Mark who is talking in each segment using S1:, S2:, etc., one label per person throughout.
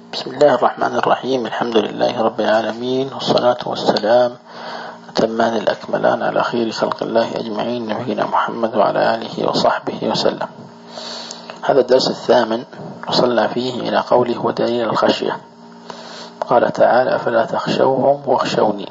S1: بسم الله الرحمن الرحيم. الحمد لله رب العالمين، والصلاة والسلام أتمان الأكملان على خير خلق الله أجمعين، نبينا محمد وعلى آله وصحبه وسلم. هذا الدرس الثامن وصلنا فيه إلى قوله ودليل الخشية. قال تعالى: فلا تخشوهم واخشوني.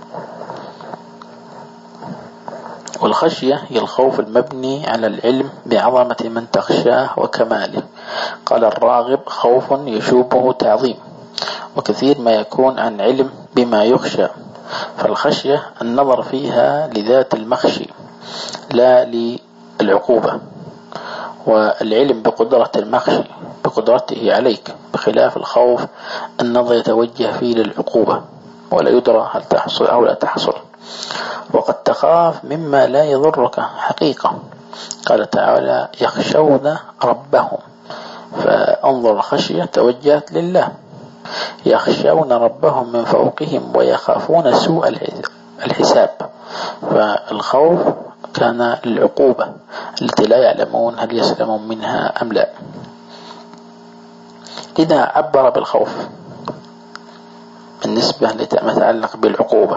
S1: والخشية هي الخوف المبني على العلم بعظمة من تخشاه وكماله. قال الراغب: خوف يشوبه تعظيم، وكثير ما يكون عن علم بما يخشى. فالخشية النظر فيها لذات المخشي لا للعقوبة، والعلم بقدرة المخشي بقدرته عليك، بخلاف الخوف النظر يتوجه فيه للعقوبة ولا يدرى هل تحصل أو لا تحصل، وقد تخاف مما لا يضرك حقيقة. قال تعالى: يخشون ربهم، فانظر الخشية توجهت لله. يخشون ربهم من فوقهم ويخافون سوء الحساب، فالخوف كان للعقوبة التي لا يعلمون هل يسلمون منها أم لا. إذا عبر بالخوف بالنسبة لما يتعلق بالعقوبة،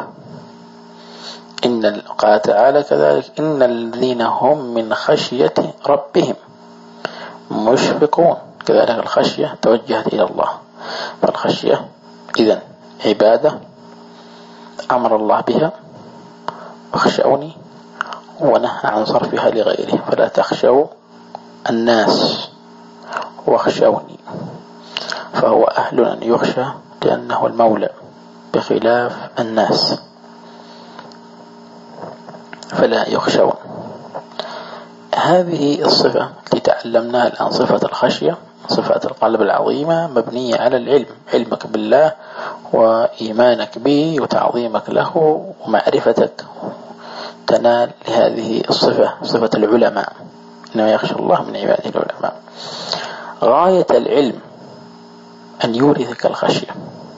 S1: قال تعالى كذلك: إن الذين هم من خشية ربهم مشفقون. كذلك الخشية توجهت إلى الله، فالخشية إذن عبادة أمر الله بها، واخشوني ونهى عن صرفها لغيره. فلا تخشوا الناس واخشوني، فهو أهل أن يخشى لأنه المولى بخلاف الناس، فلا يخشون. هذه الصفة التي تعلمناها الآن، صفة الخشية، صفة القلب العظيمة مبنية على العلم، علمك بالله وإيمانك به وتعظيمك له ومعرفتك، تنال لهذه الصفة، صفة العلماء، إنما يخشى الله من عباده العلماء. غاية العلم أن يورثك الخشية،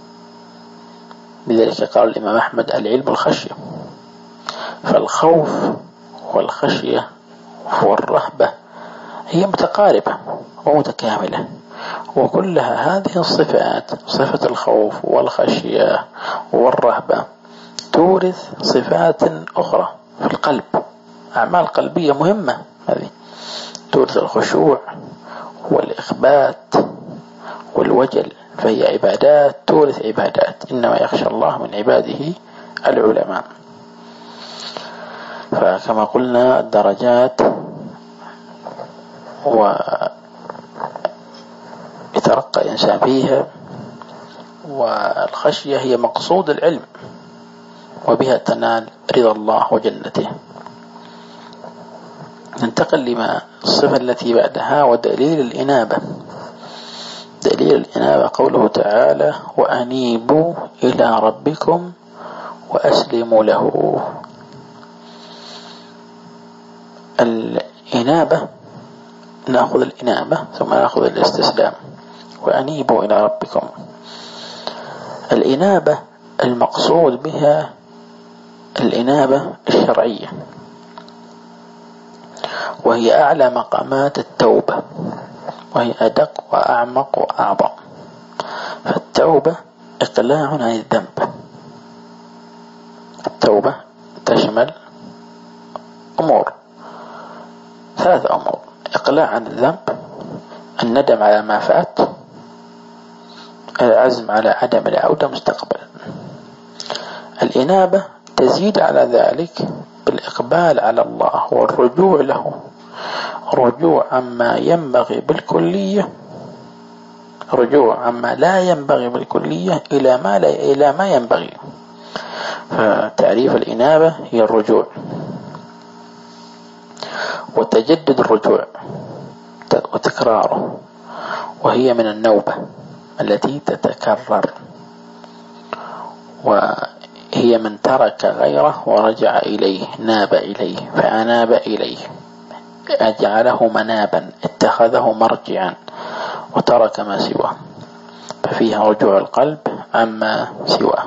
S1: لذلك قال الإمام أحمد: العلم الخشية. فالخوف والخشية والرهبة هي متقاربة ومتكاملة، وكلها هذه الصفات، صفة الخوف والخشية والرهبة، تورث صفات أخرى في القلب، أعمال قلبية مهمة. هذه تورث الخشوع والإخبات والوجل، فهي عبادات تورث عبادات. إنما يخشى الله من عباده العلماء. فكما قلنا الدرجات ويترقى الإنسان فيها، والخشية هي مقصود العلم، وبها تنال رضا الله وجنته. ننتقل لما الصفة التي بعدها، ودليل الإنابة. دليل الإنابة قوله تعالى: وأنيبوا إلى ربكم وأسلموا له. الإنابة، نأخذ الإنابة ثم نأخذ الاستسلام. وأنيبوا إلى ربكم، الإنابة المقصود بها الإنابة الشرعية، وهي أعلى مقامات التوبة، وهي أدق وأعمق وأعظم. فالتوبة إقلاع عن الذنب. التوبة تشمل أمور، 3 أمور: إقلاع عن الذنب، الندم على ما فات، العزم على عدم العودة مستقبلا. الإنابة تزيد على ذلك بالإقبال على الله والرجوع له، رجوع عما ينبغي بالكلية، رجوع عما لا ينبغي بالكلية إلى ما ينبغي. فتعريف الإنابة هي الرجوع وتجدد الرجوع وتكراره، وهي من النوبة التي تتكرر، وهي من ترك غيره ورجع إليه، ناب إليه، فأناب إليه، أجعله منابا، اتخذه مرجعا، وترك ما سواه، ففيها رجوع القلب عما سواه.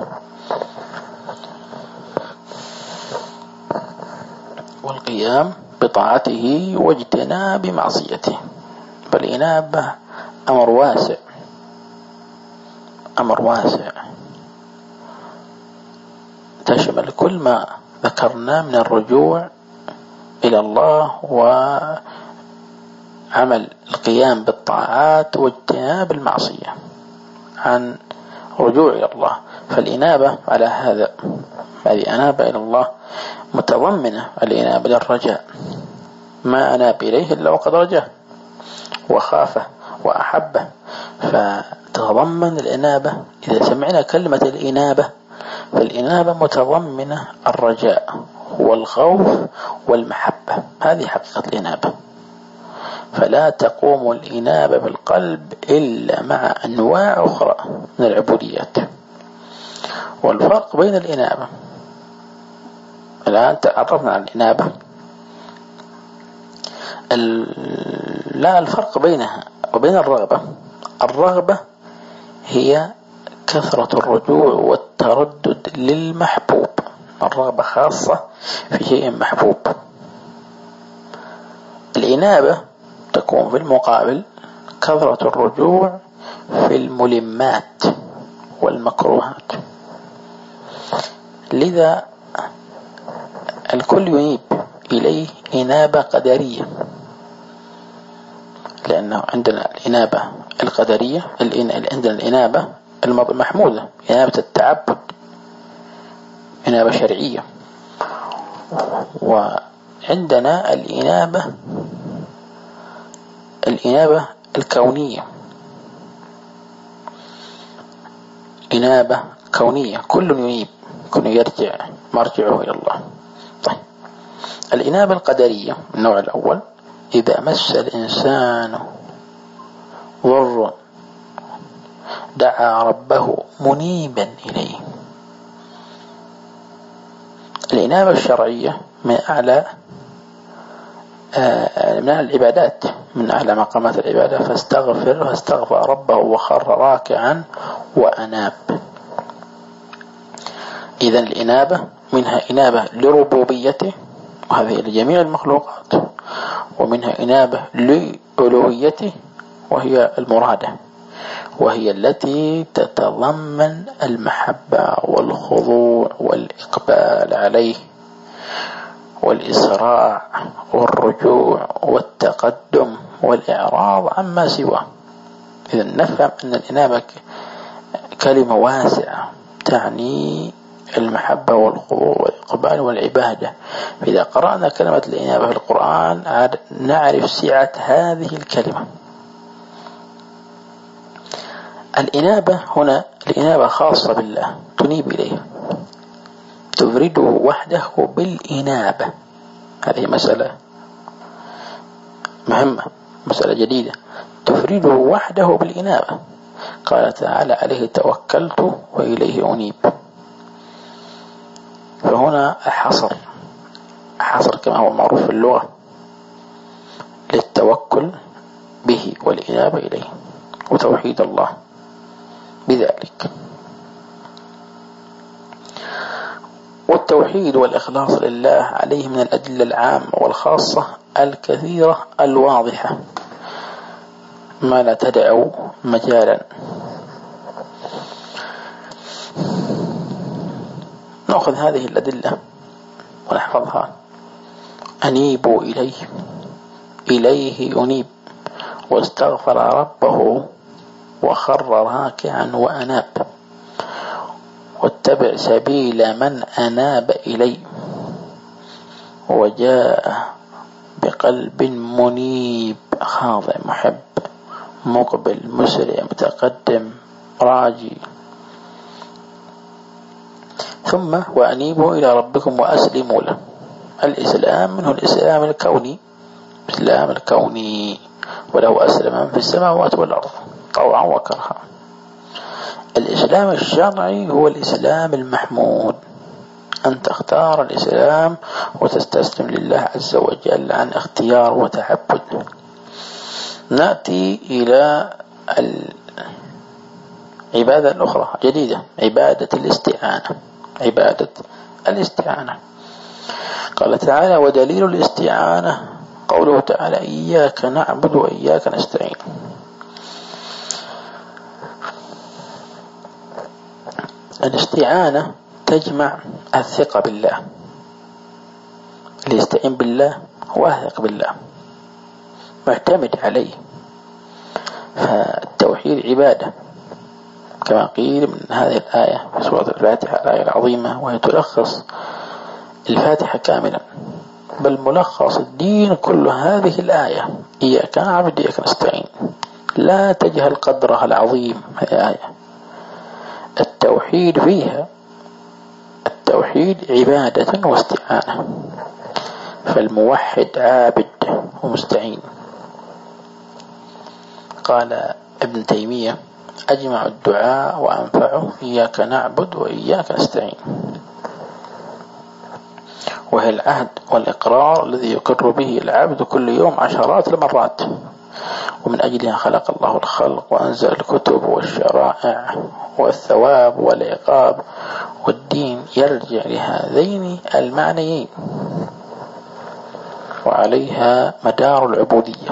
S1: والقيام بطاعته واجتناب معصيته. فالإنابة أمر واسع، أمر واسع تشمل كل ما ذكرنا من الرجوع إلى الله وعمل القيام بالطاعات واجتناب المعصية عن رجوع إلى الله. فالإنابة على هذا، هذه أنابة إلى الله متضمنة الإنابة للرجاء، ما أناب إليه إلا وقد رجاه وخافه وأحبه، فتتضمن الإنابة. إذا سمعنا كلمة الإنابة فالإنابة متضمنة الرجاء والخوف والمحبة، هذه حقيقة الإنابة. فلا تقوم الإنابة بالقلب إلا مع أنواع أخرى من العبوديات. والفرق بين الإنابة، الآن تعرفنا عن الإنابة، لا الفرق بينها وبين الرغبة. الرغبة هي كثرة الرجوع والتردد للمحبوب، الرغبة خاصة في شيء محبوب. الإنابة تكون في المقابل كثرة الرجوع في الملمات والمكروهات. لذا الكل ينيب إليه إنابة قدرية، لأنه عندنا الإنابة القدرية، عندنا الإنابة المحمودة، إنابة التعبد، إنابة شرعية. وعندنا الإنابة الكونية، إنابة كونية، كل ينيب، كل يرجع مرجعه إلى الله. طيب، الإنابة القدرية النوع الأول: إذا مس الإنسان ضر دعا ربه منيبا إليه. الإنابة الشرعية من أعلى العبادات، من أعلى مقامات العبادة. فاستغفر ربه وخر راكعا وأناب. إذن الإنابة منها إنابة لربوبيته، وهذه لجميع المخلوقات، ومنها إنابة لألوهيته وهي المرادة، وهي التي تتضمن المحبة والخضوع والإقبال عليه والإسراع والرجوع والتقدم والإعراض عما سواه. إذن نفهم أن الإنابة كلمة واسعة تعني المحبة والخضوع والإقبال والعبادة. فإذا قرأنا كلمة الإنابة في القرآن نعرف سعة هذه الكلمة. الإنابة هنا الإنابة خاصة بالله، تنيب إليه، تفرده وحده بالإنابة. هذه مسألة مهمة، مسألة جديدة، تفرده وحده بالإنابة. قال تعالى: عليه توكلت وإليه أنيب. فهنا حصر كما هو معروف في اللغة للتوكل به والإنابة إليه وتوحيد الله بذلك. والتوحيد والإخلاص لله عليه من الأدلة العامة والخاصة الكثيرة الواضحة ما لا تدع مجالا. نأخذ هذه الأدلة ونحفظها. أنيبوا إليه ينيب، واستغفر ربه وخر راكعا وأناب، واتبع سبيل من أناب إلي، وجاء بقلب منيب خاضع محب مقبل مسرع متقدم راجي. ثم وأنيبوا إلى ربكم وأسلموا له. الإسلام منه الإسلام الكوني، وله أسلم من في السماوات والأرض طوعا وكرها. الإسلام الشرعي هو الإسلام المحمود، أن تختار الإسلام وتستسلم لله عز وجل عن اختيار وتعبد. نأتي إلى العبادة الأخرى جديدة، عبادة الاستعانة. قال تعالى: ودليل الاستعانة قوله تعالى: إياك نعبد وإياك نستعين. الاستعانة تجمع الثقة بالله، اللي يستعين بالله واثق بالله معتمد عليه. فالتوحيد عبادة كما قيل من هذه الآية في سورة الفاتحة، الآية العظيمة، وهي تلخص الفاتحة كاملا، بل ملخص الدين كل هذه الآية: إياك نعبد وإياك نستعين. لا تجهل قدرها العظيم هذه الآية. التوحيد فيها، التوحيد عبادة واستعانة، فالموحد عابد ومستعين. قال ابن تيمية: أجمع الدعاء وأنفعه إياك نعبد وإياك نستعين، وهي العهد والإقرار الذي يقر به العبد كل يوم عشرات المرات، ومن أجلها خلق الله الخلق وأنزل الكتب والشرائع، والثواب والعقاب والدين يرجع لهذين المعنيين، وعليها مدار العبودية.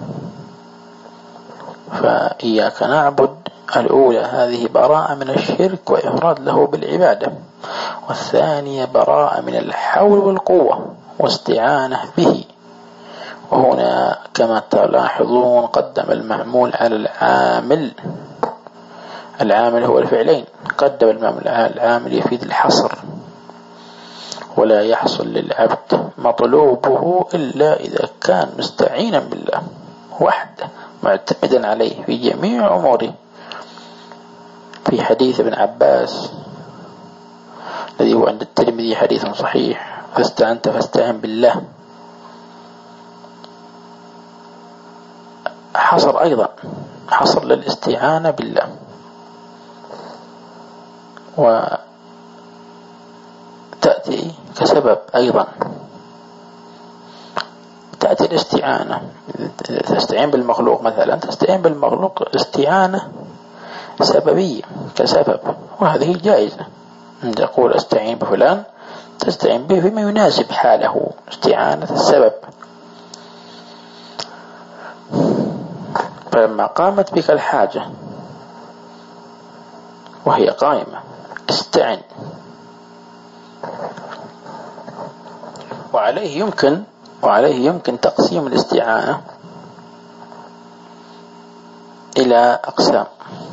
S1: فإياك نعبد الأولى هذه براءة من الشرك وإفراد له بالعبادة، والثانية براءة من الحول والقوة واستعانة به. وهنا كما تلاحظون قدم المعمول على العامل، العامل هو الفعلين، قدم المعمول على العامل يفيد الحصر، ولا يحصل للعبد مطلوبه إلا إذا كان مستعينا بالله وحده معتمدا عليه في جميع أموره. في حديث ابن عباس الذي هو عند الترمذي حديث صحيح: فاستعنت فاستعن بالله، حصر أيضا، حصر للاستعانة بالله. وتأتي كسبب أيضا، تأتي الاستعانة، تستعين بالمخلوق مثلا، تستعين بالمخلوق استعانة سببية كسبب، وهذه جائزة. عند يقول استعين بفلان تستعين به فيما يناسب حاله، استعانة السبب. فلما قامت بك الحاجة وهي قائمة استعن. وعليه يمكن تقسيم الاستعانة إلى أقسام: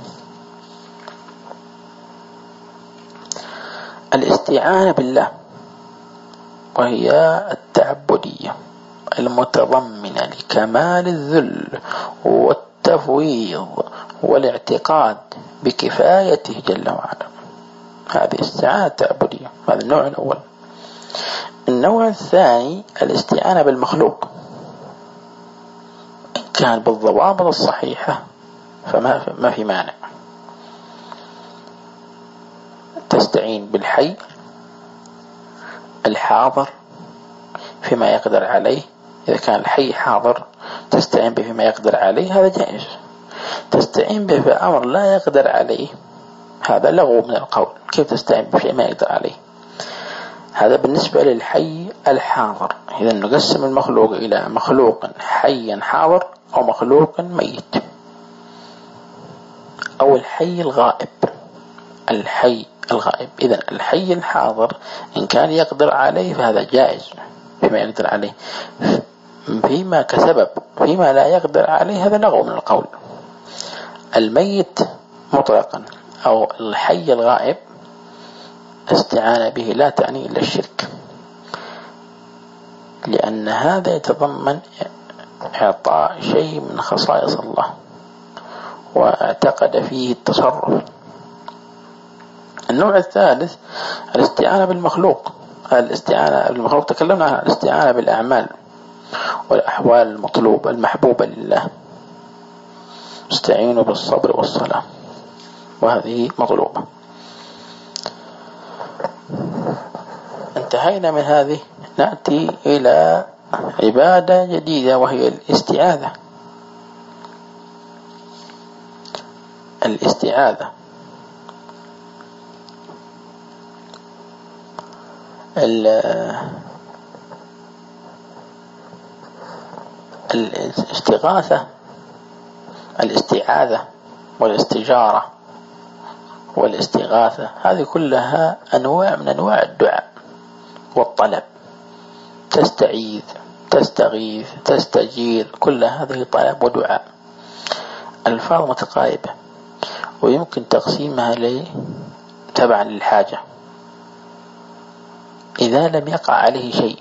S1: الاستعانة بالله، وهي التعبدية المتضمنة لكمال الذل والتفويض والاعتقاد بكفايته جل وعلا. هذه استعانة تعبدية، هذا النوع الأول. النوع الثاني الاستعانة بالمخلوق، كان بالضوابط الصحيحة فما في مانع. تستعين بالحي الحاضر فيما يقدر عليه، إذا كان الحي حاضر تستعين به فيما يقدر عليه، هذا جائز. تستعين به في أمر لا يقدر عليه، هذا لغو من القول. كيف تستعين به فيما يقدر عليه؟ هذا بالنسبة للحي الحاضر. إذا نقسم المخلوق إلى مخلوق حي حاضر أو مخلوق ميت، أو الحي الغائب. الحي الغائب، إذا الحي الحاضر إن كان يقدر عليه فهذا جائز فيما يقدر عليه، فيما كسبب فيما لا يقدر عليه هذا لغو من القول. الميت مطلقا أو الحي الغائب استعانة به لا تعني إلا الشرك، لأن هذا يتضمن إعطاء شيء من خصائص الله واعتقد فيه التصرف. النوع الثالث الاستعانة بالمخلوق. الاستعانة بالمخلوق تكلمنا عن الاستعانة بالأعمال والأحوال المطلوبة المحبوبة لله، استعينوا بالصبر والصلاة، وهذه مطلوبة. انتهينا من هذه، نأتي إلى عبادة جديدة وهي الاستعاذة. الاستعاذة الاستغاثة، الاستعاذة والاستجارة والاستغاثة، هذه كلها أنواع من أنواع الدعاء والطلب. تستعيذ، تستغيث، تستجير، كل هذه طلب ودعاء، ألفاظ متقاربة، ويمكن تقسيمها تبعا للحاجة. إذا لم يقع عليه شيء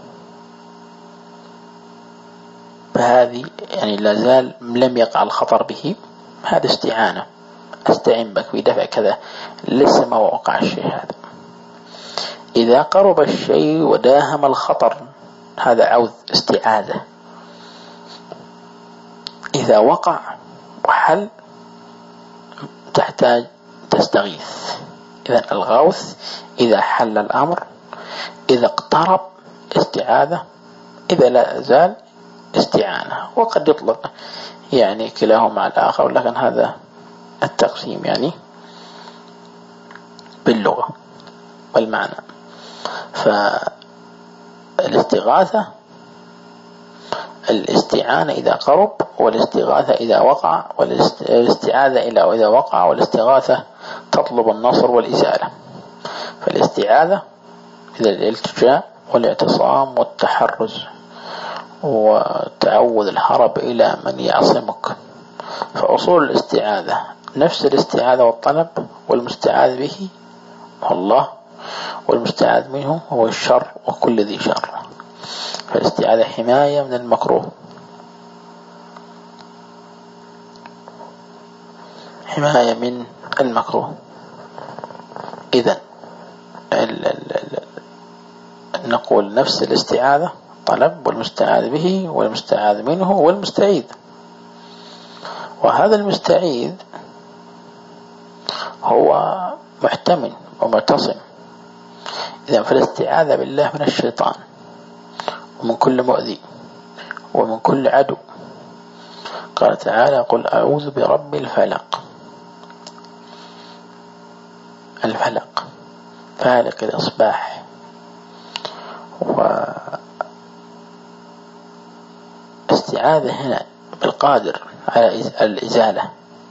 S1: فهذه يعني لازال لم يقع الخطر به، هذا استعانة، أستعين بك في دفع كذا، لسه ما وقع الشيء هذا. إذا قرب الشيء وداهم الخطر هذا عوذ، استعاذة. إذا وقع وحل تحتاج تستغيث. إذا الغوث إذا حل الأمر، إذا اقترب استعاذة، إذا لا زال استعانة. وقد يطلق يعني كلاهما مع الآخر، لكن هذا التقسيم يعني باللغة والمعنى. فالاستغاثة الاستعانة إذا قرب، والاستغاثة إذا وقع، والاستعاذة إذا وقع، والاستغاثة تطلب النصر والإزالة. فالاستعاذة إذا الالتجاء والاعتصام والتحرز وتعوذ الهرب إلى من يعصمك. فأصول الاستعاذة نفس الاستعاذة والطلب، والمستعاذ به هو الله، والمستعاذ منه هو الشر وكل ذي شر. فالاستعاذة حماية من المكروه، حماية من المكروه. إذن نقول نفس الاستعاذة طلب، والمستعاذ به، والمستعاذ منه، والمستعيذ. وهذا المستعيذ هو محتمل ومعتصم. إذن فالاستعاذة بالله من الشيطان ومن كل مؤذي ومن كل عدو. قال تعالى: قل أعوذ برب الفلق. الفلق فالق الإصباح. واستعاذة هنا بالقادر على الإزالة،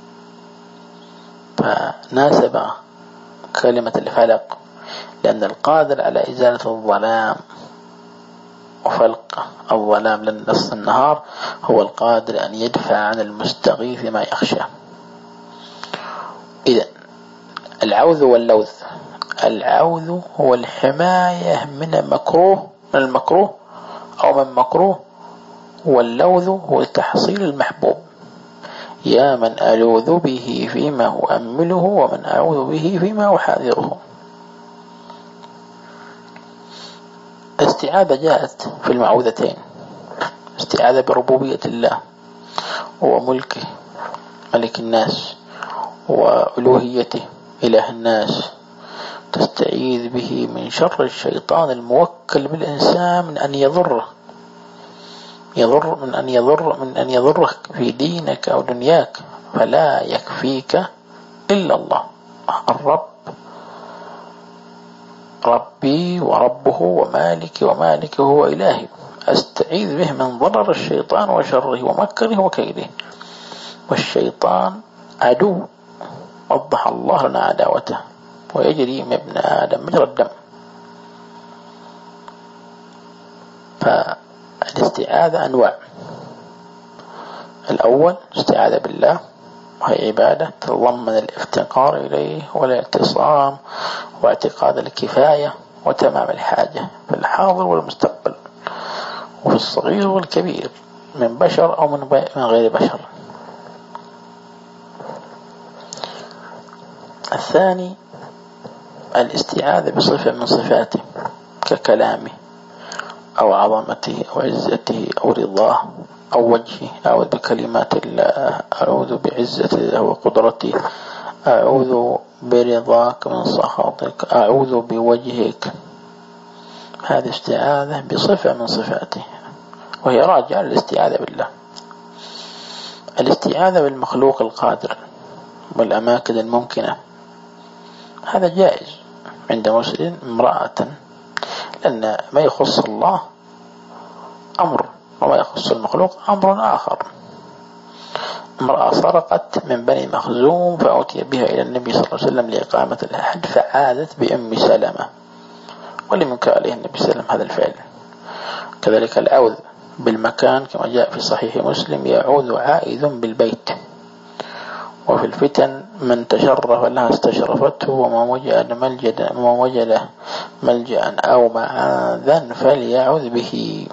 S1: فناسب كلمة الفلق لأن القادر على إزالة الظلام وفلق الظلام لنص النهار هو القادر أن يدفع عن المستغيث ما يخشى. إذن العوذ واللوذ، العوذ هو الحماية من المكروه أو من مكروه، واللوذ هو تحصيل المحبوب. يا من ألوذ به فيما أؤمله، ومن أعوذ به فيما أحاذره. استعاذة جاءت في المعوذتين: استعاذة بربوبية الله وملكه ملك الناس، وألوهيته إله الناس، تستعيذ به من شر الشيطان الموكل بالإنسان من أن يضرك في دينك أو دنياك، فلا يكفيك إلا الله. الرب ربي وربه ومالك ومالكه هو إلهي، أستعيذ به من ضرر الشيطان وشره ومكره وكيده. والشيطان عدو وضح الله لنا عداوته، ويجري من ابن آدم مجرى الدم. فالاستعاذة أنواع: الأول استعاذة بالله، وهي عبادة تتضمن الافتقار إليه والاعتصام واعتقاد الكفاية وتمام الحاجة في الحاضر والمستقبل، وفي الصغير والكبير، من بشر أو من غير بشر. الثاني الاستعاذة بصفة من صفاته ككلامه أو عظمته أو عزته أو رضاه أو وجهه. أعوذ بكلمات الله، أعوذ بعزته وقدرته، أعوذ برضاك من سخطك، أعوذ بوجهك. هذه استعاذة بصفة من صفاته، وهي راجعة للاستعاذة بالله. الاستعاذة بالمخلوق القادر والأماكن الممكنة، هذا جائز عند مسلم امرأة، لأن ما يخص الله أمر وما يخص المخلوق أمر آخر. امرأة سرقت من بني مخزوم فأتي بها إلى النبي صلى الله عليه وسلم لإقامة الحد فعادت بأم سلمة، ولم ينكر عليه النبي صلى الله عليه وسلم هذا الفعل. كذلك العوذ بالمكان كما جاء في صحيح مسلم: يعوذ عائذ بالبيت. وفي الفتن: من تشرف لها استشرفته، وما وجد ملجأ أو معاذا فليعوذ به.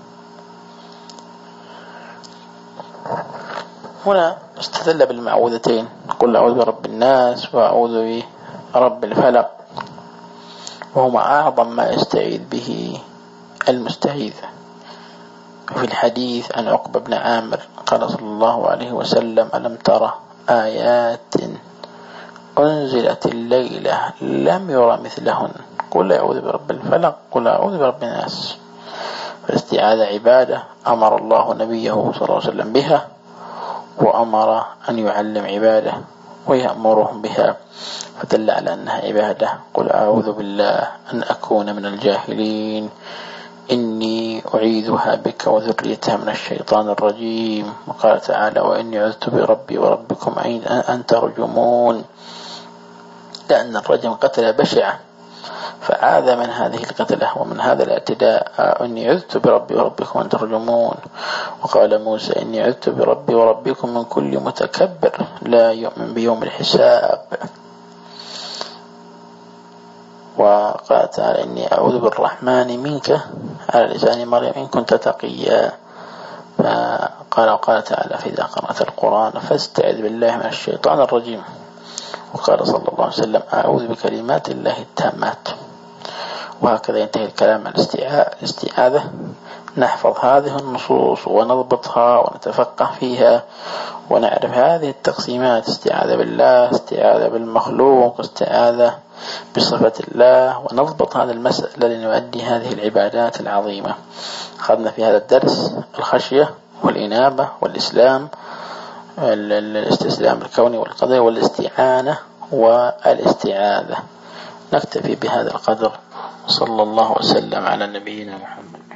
S1: هنا استدل بالمعوذتين: قل أعوذ برب الناس وأعوذ برب الفلق، وهما أعظم ما يستعيذ به المستعيذ. وفي الحديث عن عقبة بن عامر قال صلى الله عليه وسلم: ألم ترى آيات أنزلت الليلة لم يرى مثلهن، قل أعوذ برب الفلق، قل أعوذ برب الناس. فالاستعاذة عبادة أمر الله نبيه صلى الله عليه وسلم بها، وأمر أن يعلم عباده ويأمرهم بها، فدل على أنها عبادة. قل أعوذ بالله أن أكون من الجاهلين، إني أعيذها بك وذريتها من الشيطان الرجيم. وقال تعالى: وإني عذت بربي وربكم أن ترجمون، لأن الرجم قتل بشعة، فعاذ من هذه القتلة ومن هذا الاعتداء: إني عذت بربي وربكم أن ترجمون. وقال موسى: إني عذت بربي وربكم من كل متكبر لا يؤمن بيوم الحساب. وقال تعالى: إني أعوذ بالرحمن منك على لسان مريم إن كنت تقيا. وقال تعالى: فإذا قرأت القرآن فاستعذ بالله من الشيطان الرجيم. وقال صلى الله عليه وسلم: أعوذ بكلمات الله التامات. وهكذا ينتهي الكلام عن الاستعاذة. نحفظ هذه النصوص ونضبطها ونتفقه فيها ونعرف هذه التقسيمات: استعاذة بالله، استعاذة بالمخلوق، استعاذة بصفة الله، ونضبط هذا المسألة لنؤدي هذه العبادات العظيمة. أخذنا في هذا الدرس الخشية والإنابة والإسلام، الاستسلام الكوني والقدري، والاستعانة والاستعاذة. نكتفي بهذا القدر. صلى الله وسلم على نبينا محمد.